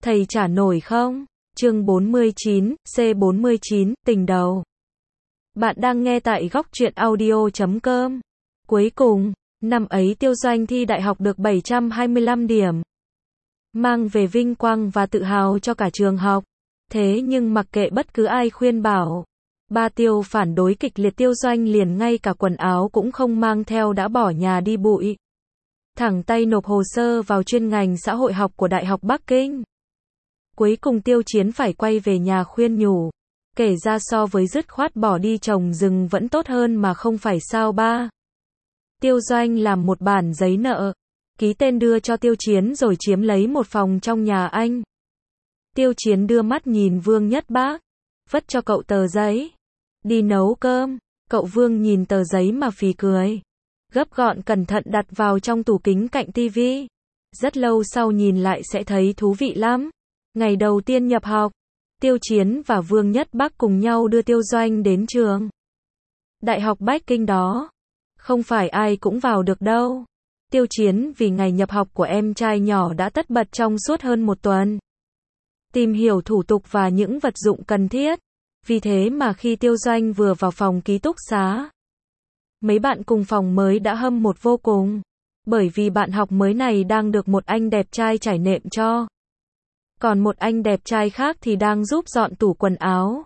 Thầy trả nổi không? Chương 49, C49, tình đầu. Bạn đang nghe tại góc truyện audio.com. Cuối cùng, năm ấy Tiêu Doanh thi đại học được 725 điểm. Mang về vinh quang và tự hào cho cả trường học. Thế nhưng mặc kệ bất cứ ai khuyên bảo, ba Tiêu phản đối kịch liệt, Tiêu Doanh liền ngay cả quần áo cũng không mang theo đã bỏ nhà đi bụi. Thẳng tay nộp hồ sơ vào chuyên ngành xã hội học của Đại học Bắc Kinh. Cuối cùng Tiêu Chiến phải quay về nhà khuyên nhủ. Kể ra so với dứt khoát bỏ đi trồng rừng vẫn tốt hơn mà không phải sao ba. Tiêu Doanh làm một bản giấy nợ, ký tên đưa cho Tiêu Chiến rồi chiếm lấy một phòng trong nhà anh. Tiêu Chiến đưa mắt nhìn Vương Nhất Bác, vất cho cậu tờ giấy. Đi nấu cơm, cậu Vương nhìn tờ giấy mà phì cười. Gấp gọn cẩn thận đặt vào trong tủ kính cạnh tivi. Rất lâu sau nhìn lại sẽ thấy thú vị lắm. Ngày đầu tiên nhập học, Tiêu Chiến và Vương Nhất Bắc cùng nhau đưa Tiêu Doanh đến trường Đại học Bắc Kinh đó. Không phải ai cũng vào được đâu. Tiêu Chiến vì ngày nhập học của em trai nhỏ đã tất bật trong suốt hơn một tuần. Tìm hiểu thủ tục và những vật dụng cần thiết. Vì thế mà khi Tiêu Doanh vừa vào phòng ký túc xá, mấy bạn cùng phòng mới đã hâm mộ vô cùng. Bởi vì bạn học mới này đang được một anh đẹp trai trải nệm cho. Còn một anh đẹp trai khác thì đang giúp dọn tủ quần áo.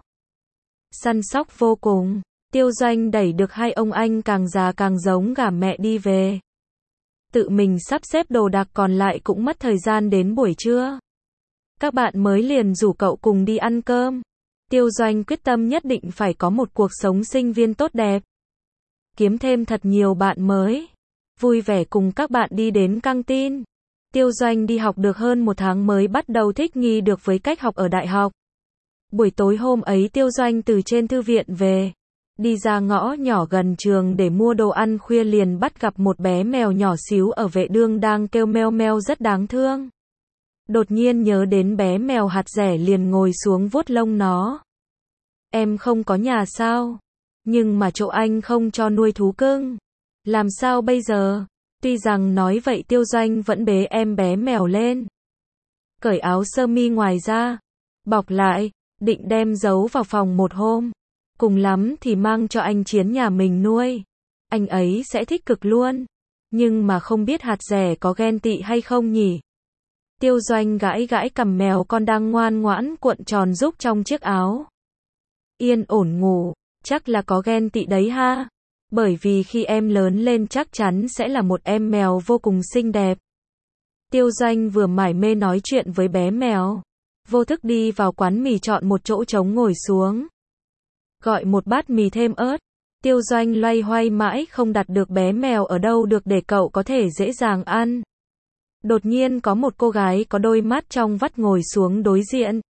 Săn sóc vô cùng. Tiêu Doanh đẩy được hai ông anh càng già càng giống gà mẹ đi về. Tự mình sắp xếp đồ đạc còn lại cũng mất thời gian đến buổi trưa. Các bạn mới liền rủ cậu cùng đi ăn cơm. Tiêu Doanh quyết tâm nhất định phải có một cuộc sống sinh viên tốt đẹp. Kiếm thêm thật nhiều bạn mới. Vui vẻ cùng các bạn đi đến căng tin. Tiêu Doanh đi học được hơn một tháng mới bắt đầu thích nghi được với cách học ở đại học. Buổi tối hôm ấy Tiêu Doanh từ trên thư viện về. Đi ra ngõ nhỏ gần trường để mua đồ ăn khuya liền bắt gặp một bé mèo nhỏ xíu ở vệ đường đang kêu meo meo rất đáng thương. Đột nhiên nhớ đến bé mèo hạt rẻ liền ngồi xuống vuốt lông nó. Em không có nhà sao? Nhưng mà chỗ anh không cho nuôi thú cưng. Làm sao bây giờ? Tuy rằng nói vậy Tiêu Doanh vẫn bế em bé mèo lên. Cởi áo sơ mi ngoài ra. Bọc lại, định đem giấu vào phòng một hôm. Cùng lắm thì mang cho anh Chiến nhà mình nuôi. Anh ấy sẽ thích cực luôn. Nhưng mà không biết hạt rẻ có ghen tị hay không nhỉ? Tiêu Doanh gãi gãi cằm mèo con đang ngoan ngoãn cuộn tròn rúc trong chiếc áo. Yên ổn ngủ, chắc là có ghen tị đấy ha. Bởi vì khi em lớn lên chắc chắn sẽ là một em mèo vô cùng xinh đẹp. Tiêu Doanh vừa mải mê nói chuyện với bé mèo. Vô thức đi vào quán mì chọn một chỗ trống ngồi xuống. Gọi một bát mì thêm ớt. Tiêu Doanh loay hoay mãi không đặt được bé mèo ở đâu được để cậu có thể dễ dàng ăn. Đột nhiên có một cô gái có đôi mắt trong vắt ngồi xuống đối diện.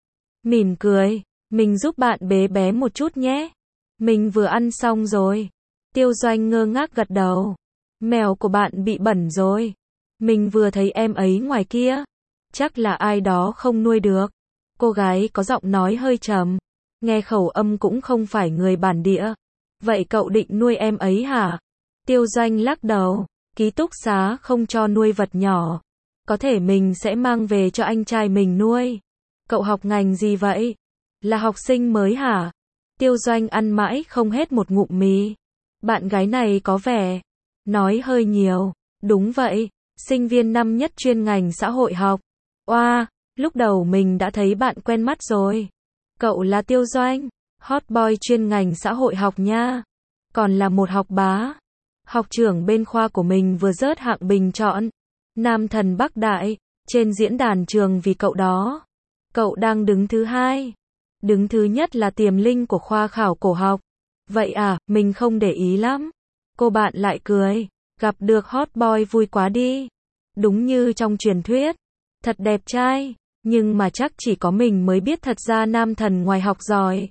Mỉm cười, mình giúp bạn bế bé một chút nhé. Mình vừa ăn xong rồi. Tiêu Doanh ngơ ngác gật đầu. Mèo của bạn bị bẩn rồi. Mình vừa thấy em ấy ngoài kia. Chắc là ai đó không nuôi được. Cô gái có giọng nói hơi trầm. Nghe khẩu âm cũng không phải người bản địa. Vậy cậu định nuôi em ấy hả? Tiêu Doanh lắc đầu. Ký túc xá không cho nuôi vật nhỏ. Có thể mình sẽ mang về cho anh trai mình nuôi. Cậu học ngành gì vậy? Là học sinh mới hả? Tiêu Doanh ăn mãi không hết một ngụm mì. Bạn gái này có vẻ nói hơi nhiều. Đúng vậy, sinh viên năm nhất chuyên ngành xã hội học. Oa, lúc đầu mình đã thấy bạn quen mắt rồi. Cậu là Tiêu Doanh, hot boy chuyên ngành xã hội học nha. Còn là một học bá. Học trưởng bên khoa của mình vừa rớt hạng bình chọn Nam thần Bắc Đại trên diễn đàn trường vì cậu đó. Cậu đang đứng thứ hai. Đứng thứ nhất là Tiềm Linh của khoa khảo cổ học. Vậy à, mình không để ý lắm. Cô bạn lại cười. Gặp được hot boy vui quá đi. Đúng như trong truyền thuyết. Thật đẹp trai. Nhưng mà chắc chỉ có mình mới biết thật ra nam thần ngoài học giỏi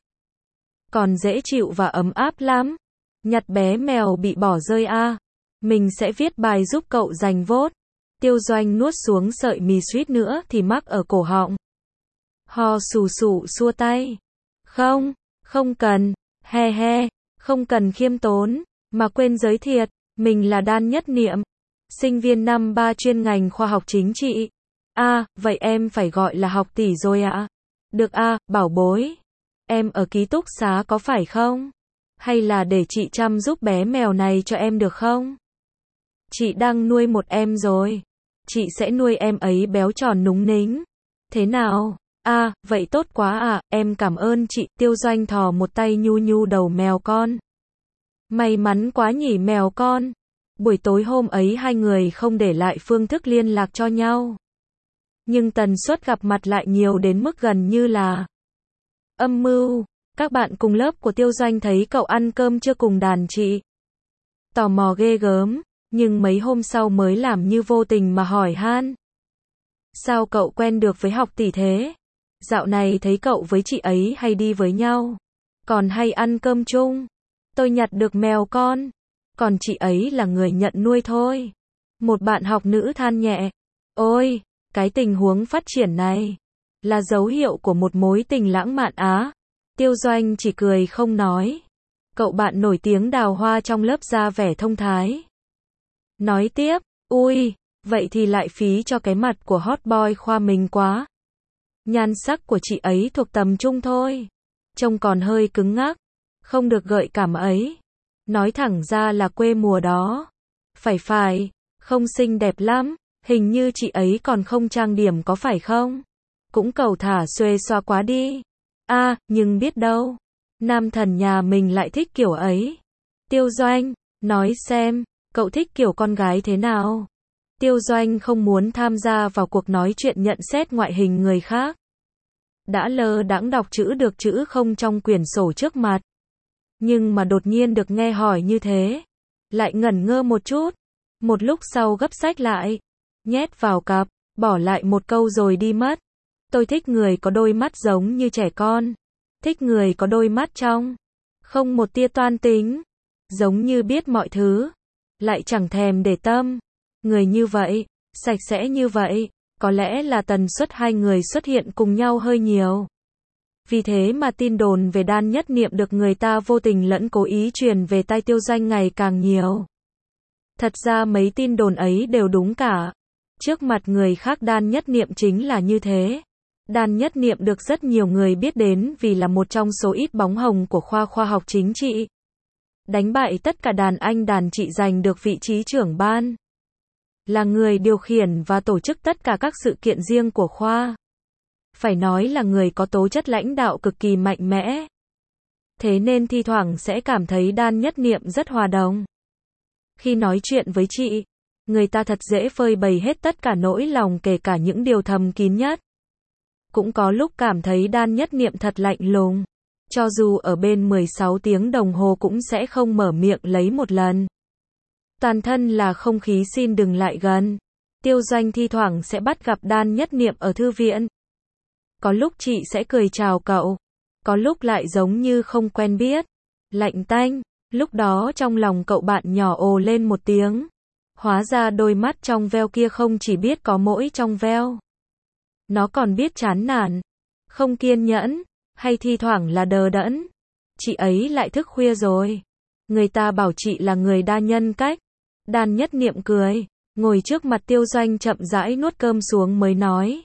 còn dễ chịu và ấm áp lắm. Nhặt bé mèo bị bỏ rơi à. Mình sẽ viết bài giúp cậu giành vote. Tiêu Doanh nuốt xuống sợi mì suýt nữa thì mắc ở cổ họng. Ho sù sụ xua tay. Không, không cần. He he, không cần khiêm tốn. Mà quên giới thiệu, mình là Đan Nhất Niệm. Sinh viên năm 3 chuyên ngành khoa học chính trị. Vậy em phải gọi là học tỷ rồi ạ. Được bảo bối. Em ở ký túc xá có phải không? Hay là để chị chăm giúp bé mèo này cho em được không? Chị đang nuôi một em rồi. Chị sẽ nuôi em ấy béo tròn núng nính. Thế nào? Vậy tốt quá em cảm ơn chị. Tiêu Doanh thò một tay nhu nhu đầu mèo con. May mắn quá nhỉ mèo con. Buổi tối hôm ấy hai người không để lại phương thức liên lạc cho nhau. Nhưng tần suất gặp mặt lại nhiều đến mức gần như là âm mưu. Các bạn cùng lớp của Tiêu Doanh thấy cậu ăn cơm chưa cùng đàn chị. Tò mò ghê gớm, nhưng mấy hôm sau mới làm như vô tình mà hỏi han. Sao cậu quen được với học tỷ thế? Dạo này thấy cậu với chị ấy hay đi với nhau, còn hay ăn cơm chung. Tôi nhặt được mèo con, còn chị ấy là người nhận nuôi thôi. Một bạn học nữ than nhẹ. Ôi, cái tình huống phát triển này là dấu hiệu của một mối tình lãng mạn á. Tiêu Doanh chỉ cười không nói. Cậu bạn nổi tiếng đào hoa trong lớp ra vẻ thông thái. Nói tiếp, ui, vậy thì lại phí cho cái mặt của hot boy khoa mình quá. Nhan sắc của chị ấy thuộc tầm trung thôi. Trông còn hơi cứng ngắc, không được gợi cảm ấy. Nói thẳng ra là quê mùa đó. Phải, không xinh đẹp lắm. Hình như chị ấy còn không trang điểm có phải không? Cũng cầu thả xuê xoa quá đi. Nhưng biết đâu, nam thần nhà mình lại thích kiểu ấy. Tiêu Doanh, nói xem, cậu thích kiểu con gái thế nào? Tiêu Doanh không muốn tham gia vào cuộc nói chuyện nhận xét ngoại hình người khác. Đã lơ đãng đọc chữ được chữ không trong quyển sổ trước mặt. Nhưng mà đột nhiên được nghe hỏi như thế, lại ngẩn ngơ một chút. Một lúc sau gấp sách lại, nhét vào cặp, bỏ lại một câu rồi đi mất. Tôi thích người có đôi mắt giống như trẻ con. Thích người có đôi mắt trong, không một tia toan tính, giống như biết mọi thứ, lại chẳng thèm để tâm. Người như vậy, sạch sẽ như vậy, có lẽ là tần suất hai người xuất hiện cùng nhau hơi nhiều. Vì thế mà tin đồn về Đan Nhất Niệm được người ta vô tình lẫn cố ý truyền về tai Tiêu Doanh ngày càng nhiều. Thật ra mấy tin đồn ấy đều đúng cả. Trước mặt người khác Đan Nhất Niệm chính là như thế. Đan Nhất Niệm được rất nhiều người biết đến vì là một trong số ít bóng hồng của khoa học chính trị. Đánh bại tất cả đàn anh đàn chị giành được vị trí trưởng ban. Là người điều khiển và tổ chức tất cả các sự kiện riêng của khoa. Phải nói là người có tố chất lãnh đạo cực kỳ mạnh mẽ. Thế nên thi thoảng sẽ cảm thấy Đan Nhất Niệm rất hòa đồng. Khi nói chuyện với chị, người ta thật dễ phơi bày hết tất cả nỗi lòng kể cả những điều thầm kín nhất. Cũng có lúc cảm thấy Đan Nhất Niệm thật lạnh lùng. Cho dù ở bên 16 tiếng đồng hồ cũng sẽ không mở miệng lấy một lần. Toàn thân là không khí xin đừng lại gần. Tiêu Doanh thi thoảng sẽ bắt gặp Đan Nhất Niệm ở thư viện. Có lúc chị sẽ cười chào cậu. Có lúc lại giống như không quen biết. Lạnh tanh. Lúc đó trong lòng cậu bạn nhỏ ồ lên một tiếng. Hóa ra đôi mắt trong veo kia không chỉ biết có mỗi trong veo. Nó còn biết chán nản, không kiên nhẫn, hay thi thoảng là đờ đẫn. Chị ấy lại thức khuya rồi. Người ta bảo chị là người đa nhân cách. Đan Nhất Niệm cười, ngồi trước mặt Tiêu Doanh chậm rãi nuốt cơm xuống mới nói.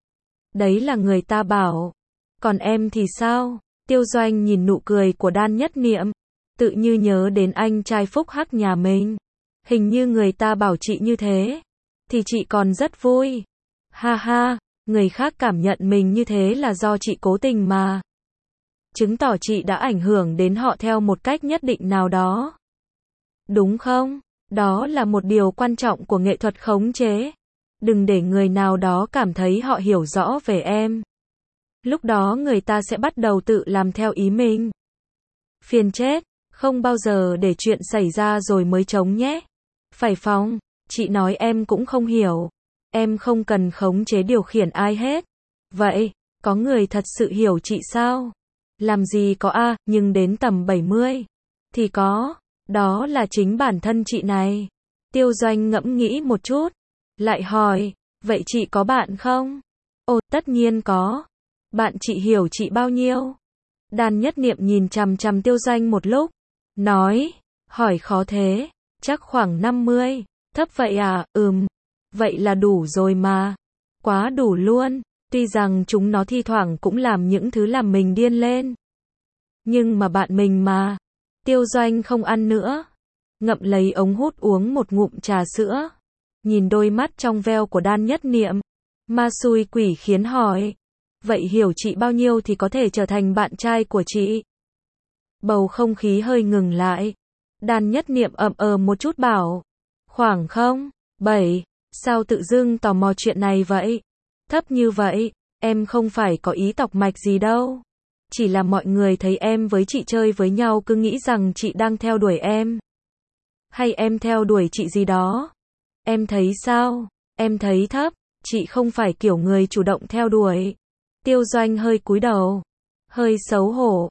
Đấy là người ta bảo. Còn em thì sao? Tiêu Doanh nhìn nụ cười của Đan Nhất Niệm, tự như nhớ đến anh trai phúc hắc nhà mình. Hình như người ta bảo chị như thế, thì chị còn rất vui. Ha ha. Người khác cảm nhận mình như thế là do chị cố tình mà. Chứng tỏ chị đã ảnh hưởng đến họ theo một cách nhất định nào đó. Đúng không? Đó là một điều quan trọng của nghệ thuật khống chế. Đừng để người nào đó cảm thấy họ hiểu rõ về em. Lúc đó người ta sẽ bắt đầu tự làm theo ý mình. Phiền chết, không bao giờ để chuyện xảy ra rồi mới chống nhé. Phải phòng, chị nói em cũng không hiểu. Em không cần khống chế điều khiển ai hết. Vậy, có người thật sự hiểu chị sao? Làm gì có nhưng đến tầm 70. Thì có, đó là chính bản thân chị này. Tiêu Doanh ngẫm nghĩ một chút. Lại hỏi, vậy chị có bạn không? Ồ, tất nhiên có. Bạn chị hiểu chị bao nhiêu? Đan Nhất Niệm nhìn chằm chằm Tiêu Doanh một lúc. Nói, hỏi khó thế. Chắc khoảng 50. Thấp vậy à? Vậy là đủ rồi mà. Quá đủ luôn, tuy rằng chúng nó thi thoảng cũng làm những thứ làm mình điên lên. Nhưng mà bạn mình mà. Tiêu Doanh không ăn nữa. Ngậm lấy ống hút uống một ngụm trà sữa. Nhìn đôi mắt trong veo của Đan Nhất Niệm. Ma xui quỷ khiến hỏi. Vậy hiểu chị bao nhiêu thì có thể trở thành bạn trai của chị? Bầu không khí hơi ngừng lại. Đan Nhất Niệm một chút bảo. Khoảng không? 7. Sao tự dưng tò mò chuyện này vậy? Thấp như vậy, em không phải có ý tọc mạch gì đâu. Chỉ là mọi người thấy em với chị chơi với nhau cứ nghĩ rằng chị đang theo đuổi em. Hay em theo đuổi chị gì đó? Em thấy sao? Em thấy thấp, chị không phải kiểu người chủ động theo đuổi. Tiêu Doanh hơi cúi đầu. Hơi xấu hổ,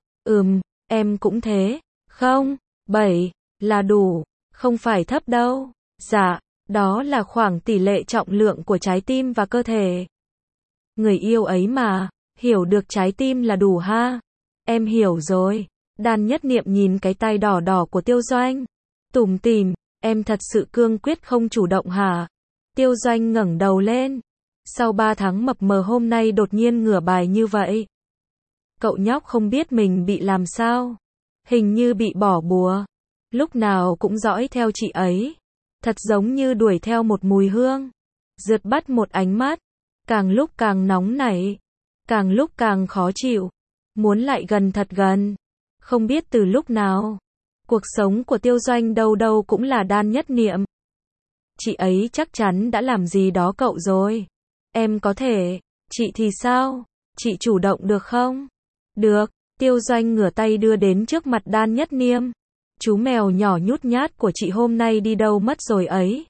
em cũng thế. Không, 7, là đủ, không phải thấp đâu. Dạ, đó là khoảng tỷ lệ trọng lượng của trái tim và cơ thể. Người yêu ấy mà, hiểu được trái tim là đủ ha. Em hiểu rồi. Đan Nhất Niệm nhìn cái tai đỏ đỏ của Tiêu Doanh. Tủm tỉm, em thật sự cương quyết không chủ động hả? Tiêu Doanh ngẩng đầu lên. Sau 3 tháng mập mờ hôm nay đột nhiên ngửa bài như vậy. Cậu nhóc không biết mình bị làm sao. Hình như bị bỏ bùa. Lúc nào cũng dõi theo chị ấy. Thật giống như đuổi theo một mùi hương. Rượt bắt một ánh mắt. Càng lúc càng nóng nảy. Càng lúc càng khó chịu. Muốn lại gần thật gần. Không biết từ lúc nào. Cuộc sống của Tiêu Doanh đâu đâu cũng là Đan Nhất Niệm. Chị ấy chắc chắn đã làm gì đó cậu rồi. Em có thể. Chị thì sao? Chị chủ động được không? Được. Tiêu Doanh ngửa tay đưa đến trước mặt Đan Nhất Niệm. Chú mèo nhỏ nhút nhát của chị hôm nay đi đâu mất rồi ấy?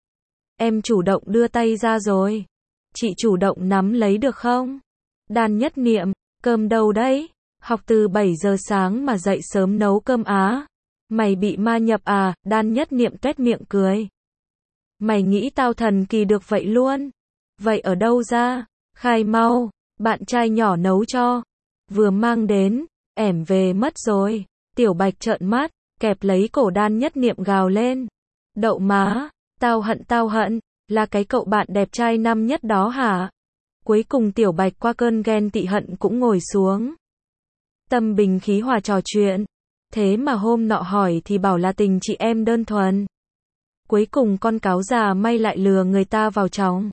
Em chủ động đưa tay ra rồi. Chị chủ động nắm lấy được không? Đan Nhất Niệm, cơm đâu đấy? Học từ 7 giờ sáng mà dậy sớm nấu cơm á. Mày bị ma nhập à? Đan Nhất Niệm tuét miệng cười. Mày nghĩ tao thần kỳ được vậy luôn? Vậy ở đâu ra? Khai mau, bạn trai nhỏ nấu cho. Vừa mang đến, ẻm về mất rồi. Tiểu Bạch trợn mắt, kẹp lấy cổ Đan Nhất Niệm gào lên. Đậu má, tao hận, là cái cậu bạn đẹp trai năm nhất đó hả? Cuối cùng Tiểu Bạch qua cơn ghen tị hận cũng ngồi xuống. Tâm bình khí hòa trò chuyện. Thế mà hôm nọ hỏi thì bảo là tình chị em đơn thuần. Cuối cùng con cáo già may lại lừa người ta vào chồng.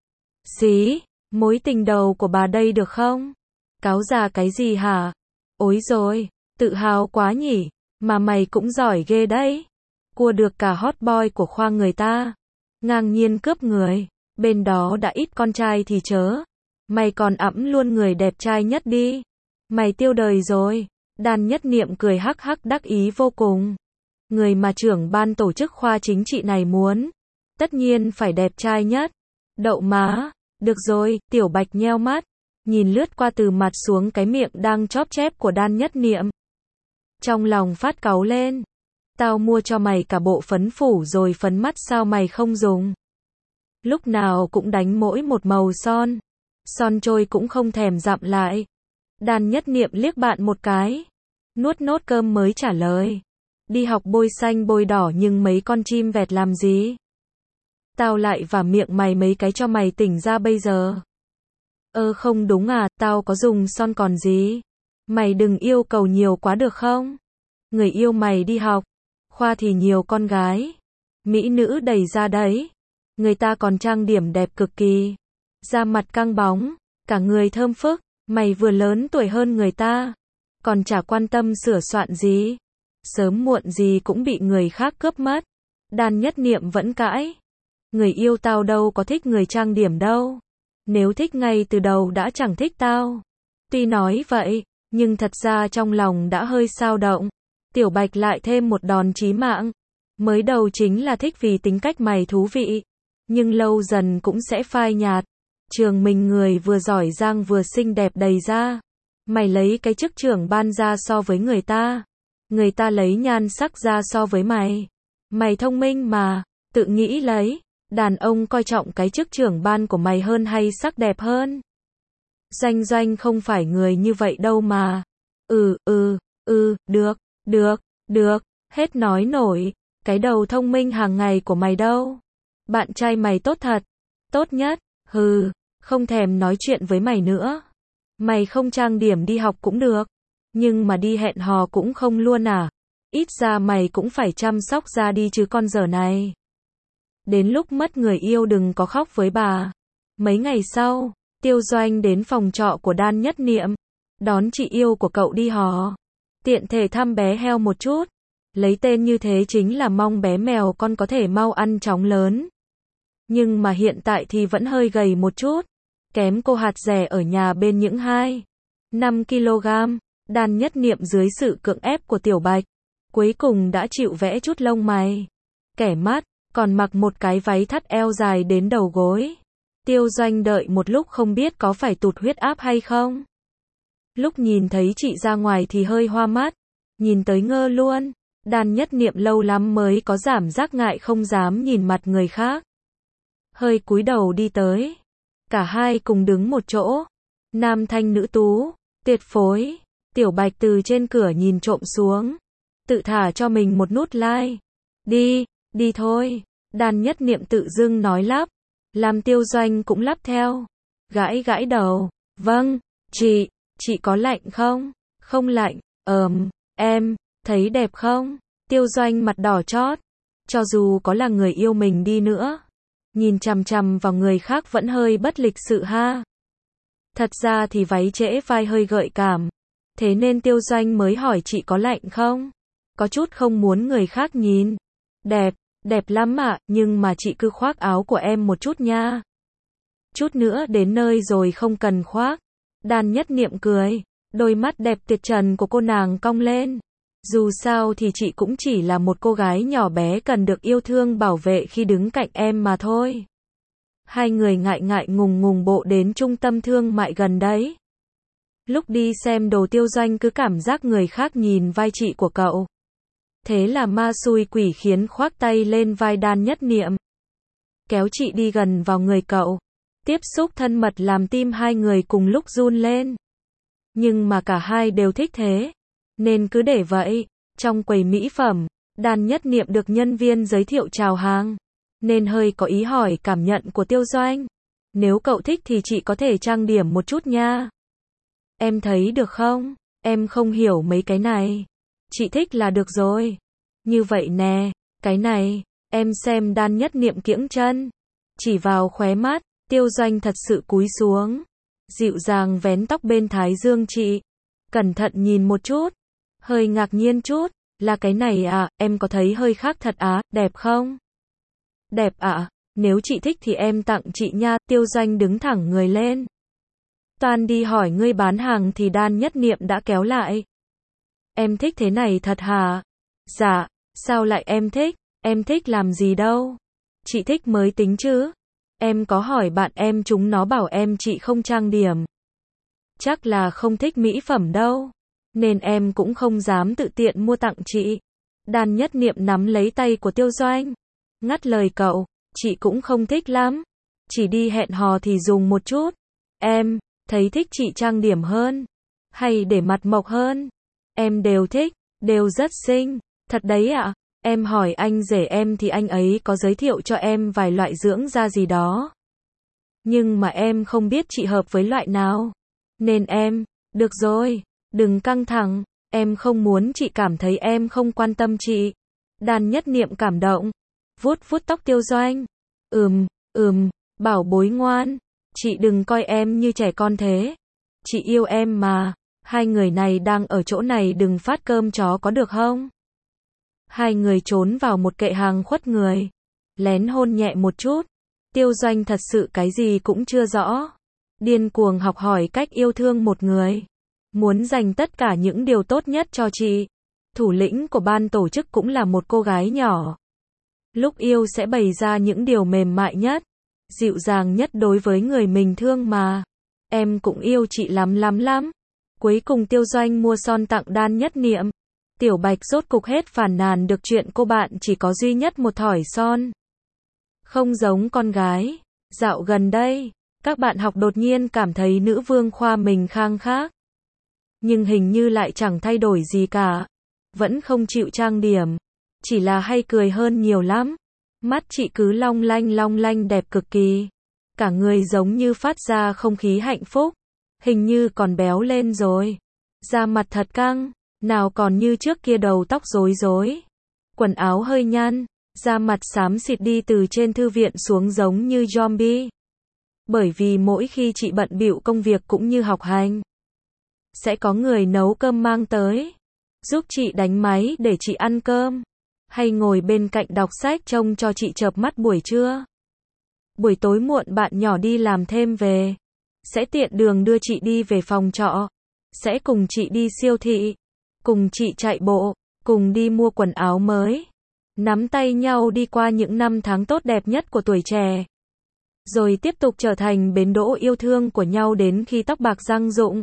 Xí, mối tình đầu của bà đây được không? Cáo già cái gì hả? Ối rồi, tự hào quá nhỉ, mà mày cũng giỏi ghê đấy. Cua được cả hot boy của khoang người ta. Ngang nhiên cướp người, bên đó đã ít con trai thì chớ. Mày còn ẵm luôn người đẹp trai nhất đi. Mày tiêu đời rồi. Đan Nhất Niệm cười hắc hắc đắc ý vô cùng. Người mà trưởng ban tổ chức khoa chính trị này muốn. Tất nhiên phải đẹp trai nhất. Đậu má. Được rồi, Tiểu Bạch nheo mắt. Nhìn lướt qua từ mặt xuống cái miệng đang chóp chép của Đan Nhất Niệm. Trong lòng phát cáu lên. Tao mua cho mày cả bộ phấn phủ rồi phấn mắt sao mày không dùng? Lúc nào cũng đánh mỗi một màu son. Son trôi cũng không thèm dặm lại. Đan Nhất Niệm liếc bạn một cái. Nuốt nốt cơm mới trả lời. Đi học bôi xanh bôi đỏ nhưng mấy con chim vẹt làm gì? Tao lại vả miệng mày mấy cái cho mày tỉnh ra bây giờ. Không đúng à, tao có dùng son còn gì. Mày đừng yêu cầu nhiều quá được không? Người yêu mày đi học. Khoa thì nhiều con gái. Mỹ nữ đầy ra đấy. Người ta còn trang điểm đẹp cực kỳ. Da mặt căng bóng. Cả người thơm phức. Mày vừa lớn tuổi hơn người ta. Còn chả quan tâm sửa soạn gì. Sớm muộn gì cũng bị người khác cướp mất. Đan Nhất Niệm vẫn cãi. Người yêu tao đâu có thích người trang điểm đâu. Nếu thích ngay từ đầu đã chẳng thích tao. Tuy nói vậy, nhưng thật ra trong lòng đã hơi xao động. Tiểu Bạch lại thêm một đòn chí mạng. Mới đầu chính là thích vì tính cách mày thú vị. Nhưng lâu dần cũng sẽ phai nhạt. Trường mình người vừa giỏi giang vừa xinh đẹp đầy ra. Mày lấy cái chức trưởng ban ra so với người ta. Người ta lấy nhan sắc ra so với mày. Mày thông minh mà, tự nghĩ lấy. Đàn ông coi trọng cái chức trưởng ban của mày hơn hay sắc đẹp hơn? Doanh không phải người như vậy đâu mà. Được, hết nói nổi. Cái đầu thông minh hàng ngày của mày đâu? Bạn trai mày tốt thật. Tốt nhất, Không thèm nói chuyện với mày nữa. Mày không trang điểm đi học cũng được. Nhưng mà đi hẹn hò cũng không luôn à? Ít ra mày cũng phải chăm sóc da đi chứ con dở này. Đến lúc mất người yêu đừng có khóc với bà. Mấy ngày sau, Tiêu Doanh đến phòng trọ của Đan Nhất Niệm. Đón chị yêu của cậu đi hò. Tiện thể thăm bé heo một chút. Lấy tên như thế chính là mong bé mèo con có thể mau ăn chóng lớn. Nhưng mà hiện tại thì vẫn hơi gầy một chút. Kém cô hạt rẻ ở nhà bên những 5 kg. Đan Nhất Niệm dưới sự cưỡng ép của Tiểu Bạch, cuối cùng đã chịu vẽ chút lông mày, kẻ mắt, còn mặc một cái váy thắt eo dài đến đầu gối. Tiêu Doanh đợi một lúc không biết có phải tụt huyết áp hay không. Lúc nhìn thấy chị ra ngoài thì hơi hoa mắt, nhìn tới ngơ luôn. Đan Nhất Niệm lâu lắm mới có cảm giác ngại không dám nhìn mặt người khác. Hơi cúi đầu đi tới. Cả hai cùng đứng một chỗ. Nam thanh nữ tú, tuyệt phối. Tiểu Bạch từ trên cửa nhìn trộm xuống. Tự thả cho mình một nút like. Đi thôi. Đan Nhất Niệm tự dưng nói lắp. Làm Tiêu Doanh cũng lắp theo. Gãi gãi đầu. Vâng, chị có lạnh không? Không lạnh. Em, thấy đẹp không? Tiêu Doanh mặt đỏ chót. Cho dù có là người yêu mình đi nữa, nhìn chằm chằm vào người khác vẫn hơi bất lịch sự ha. Thật ra thì váy trễ vai hơi gợi cảm. Thế nên Tiêu Doanh mới hỏi chị có lạnh không? Có chút không muốn người khác nhìn. Đẹp lắm ạ, nhưng mà chị cứ khoác áo của em một chút nha. Chút nữa đến nơi rồi không cần khoác. Đan Nhất Niệm cười. Đôi mắt đẹp tuyệt trần của cô nàng cong lên. Dù sao thì chị cũng chỉ là một cô gái nhỏ bé cần được yêu thương bảo vệ khi đứng cạnh em mà thôi. Hai người ngại ngại ngùng ngùng bộ đến trung tâm thương mại gần đấy. Lúc đi xem đồ Tiêu Doanh cứ cảm giác người khác nhìn vai chị của cậu. Thế là ma xui quỷ khiến khoác tay lên vai Đan Nhất Niệm. Kéo chị đi gần vào người cậu. Tiếp xúc thân mật làm tim hai người cùng lúc run lên. Nhưng mà cả hai đều thích thế. Nên cứ để vậy. Trong quầy mỹ phẩm, Đan Nhất Niệm được nhân viên giới thiệu chào hàng. Nên hơi có ý hỏi cảm nhận của Tiêu Doanh. Nếu cậu thích thì chị có thể trang điểm một chút nha. Em thấy được không? Em không hiểu mấy cái này. Chị thích là được rồi. Như vậy nè, cái này, em xem. Đan Nhất Niệm kiễng chân. Chỉ vào khóe mắt, Tiêu Doanh thật sự cúi xuống. Dịu dàng vén tóc bên thái dương chị. Cẩn thận nhìn một chút. Hơi ngạc nhiên chút. Là cái này à, em có thấy hơi khác thật á, đẹp không? Đẹp ạ, nếu chị thích thì em tặng chị nha. Tiêu Doanh đứng thẳng người lên. Toàn đi hỏi người bán hàng thì Đan Nhất Niệm đã kéo lại. Em thích thế này thật hả? Dạ, sao lại em thích làm gì đâu? Chị thích mới tính chứ. Em có hỏi bạn em chúng nó bảo em chị không trang điểm. Chắc là không thích mỹ phẩm đâu. Nên em cũng không dám tự tiện mua tặng chị. Đan Nhất Niệm nắm lấy tay của Tiêu Doanh. Ngắt lời cậu, chị cũng không thích lắm. Chỉ đi hẹn hò thì dùng một chút. Em thấy thích chị trang điểm hơn. Hay để mặt mộc hơn. Em đều thích, đều rất xinh. Thật đấy ạ. Em hỏi anh rể em thì anh ấy có giới thiệu cho em vài loại dưỡng da gì đó. Nhưng mà em không biết chị hợp với loại nào. Nên em, được rồi, đừng căng thẳng. Em không muốn chị cảm thấy em không quan tâm chị. Đan Nhất Niệm cảm động. Vuốt tóc Tiêu Doanh. Bảo bối ngoan. Chị đừng coi em như trẻ con thế. Chị yêu em mà. Hai người này đang ở chỗ này đừng phát cơm chó có được không? Hai người trốn vào một kệ hàng khuất người. Lén hôn nhẹ một chút. Tiêu Doanh thật sự cái gì cũng chưa rõ. Điên cuồng học hỏi cách yêu thương một người. Muốn dành tất cả những điều tốt nhất cho chị. Thủ lĩnh của ban tổ chức cũng là một cô gái nhỏ. Lúc yêu sẽ bày ra những điều mềm mại nhất, dịu dàng nhất đối với người mình thương mà. Em cũng yêu chị lắm. Cuối cùng Tiêu Doanh mua son tặng Đan Nhất Niệm. Tiểu Bạch rốt cục hết phàn nàn được chuyện cô bạn chỉ có duy nhất một thỏi son. Không giống con gái. Dạo gần đây, các bạn học đột nhiên cảm thấy nữ vương khoa mình khang khác. Nhưng hình như lại chẳng thay đổi gì cả. Vẫn không chịu trang điểm. Chỉ là hay cười hơn nhiều lắm. Mắt chị cứ long lanh đẹp cực kỳ. cả người giống như phát ra không khí hạnh phúc, hình như còn béo lên rồi. Da mặt thật căng, nào còn như trước kia đầu tóc rối rối, quần áo hơi nhăn, da mặt xám xịt đi từ trên thư viện xuống giống như zombie. Bởi vì mỗi khi chị bận bịu công việc cũng như học hành, sẽ có người nấu cơm mang tới, giúp chị đánh máy để chị ăn cơm, hay ngồi bên cạnh đọc sách trông cho chị chợp mắt buổi trưa. Buổi tối muộn bạn nhỏ đi làm thêm về, sẽ tiện đường đưa chị đi về phòng trọ, sẽ cùng chị đi siêu thị, cùng chị chạy bộ, cùng đi mua quần áo mới, nắm tay nhau đi qua những năm tháng tốt đẹp nhất của tuổi trẻ, rồi tiếp tục trở thành bến đỗ yêu thương của nhau đến khi tóc bạc răng rụng.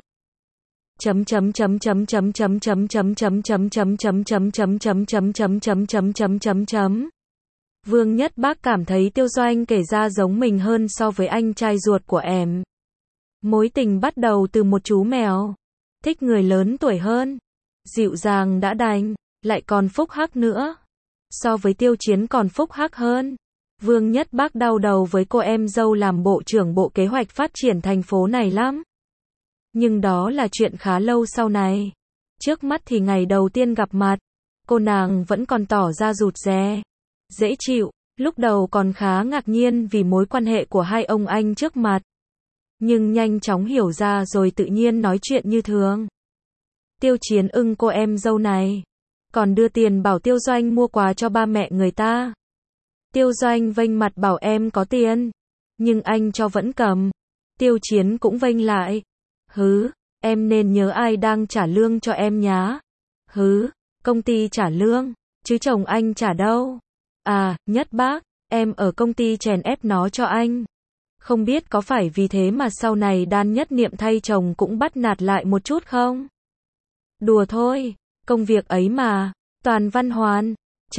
Vương Nhất Bác cảm thấy Tiêu Doanh kể ra giống mình hơn so với anh trai ruột của em. Mối tình bắt đầu từ một chú mèo, thích người lớn tuổi hơn, dịu dàng đã đành, lại còn phúc hắc nữa. So với Tiêu Chiến còn phúc hắc hơn. Vương Nhất Bác đau đầu với cô em dâu làm bộ trưởng bộ kế hoạch phát triển thành phố này lắm. Nhưng đó là chuyện khá lâu sau này. Trước mắt thì ngày đầu tiên gặp mặt, cô nàng vẫn còn tỏ ra rụt rè, dễ chịu, lúc đầu còn khá ngạc nhiên vì mối quan hệ của hai ông anh trước mặt. Nhưng nhanh chóng hiểu ra rồi tự nhiên nói chuyện như thường. Tiêu Chiến ưng cô em dâu này, còn đưa tiền bảo Tiêu Doanh mua quà cho ba mẹ người ta. Tiêu Doanh vênh mặt bảo em có tiền, nhưng anh cho vẫn cầm. Tiêu Chiến cũng vênh lại. Hứ, em nên nhớ ai đang trả lương cho em nhá. Hứ, công ty trả lương, chứ chồng anh trả đâu. À, Nhất Bác, em ở công ty chèn ép nó cho anh. Không biết có phải vì thế mà sau này Đan Nhất Niệm thay chồng cũng bắt nạt lại một chút không? Đùa thôi, công việc ấy mà, Toàn Văn Hoàn.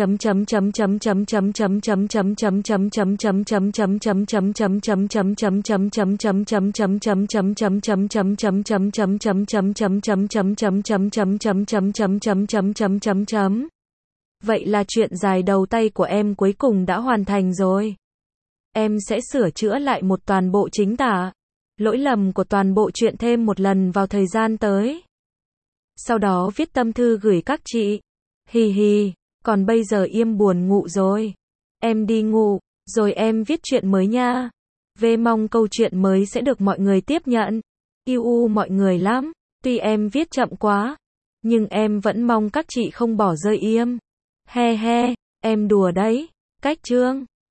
Vậy là chuyện dài đầu tay của em cuối cùng đã hoàn thành rồi. Em sẽ sửa chữa lại một toàn bộ chính tả, lỗi lầm của toàn bộ chuyện thêm một lần vào thời gian tới. Sau đó viết tâm thư gửi các chị. Hì hì, còn bây giờ im buồn ngủ rồi. Em đi ngủ, rồi em viết chuyện mới nha. Mong câu chuyện mới sẽ được mọi người tiếp nhận. Yêu mọi người lắm, tuy em viết chậm quá, nhưng em vẫn mong các chị không bỏ rơi im. He he, em đùa đấy. Cách chương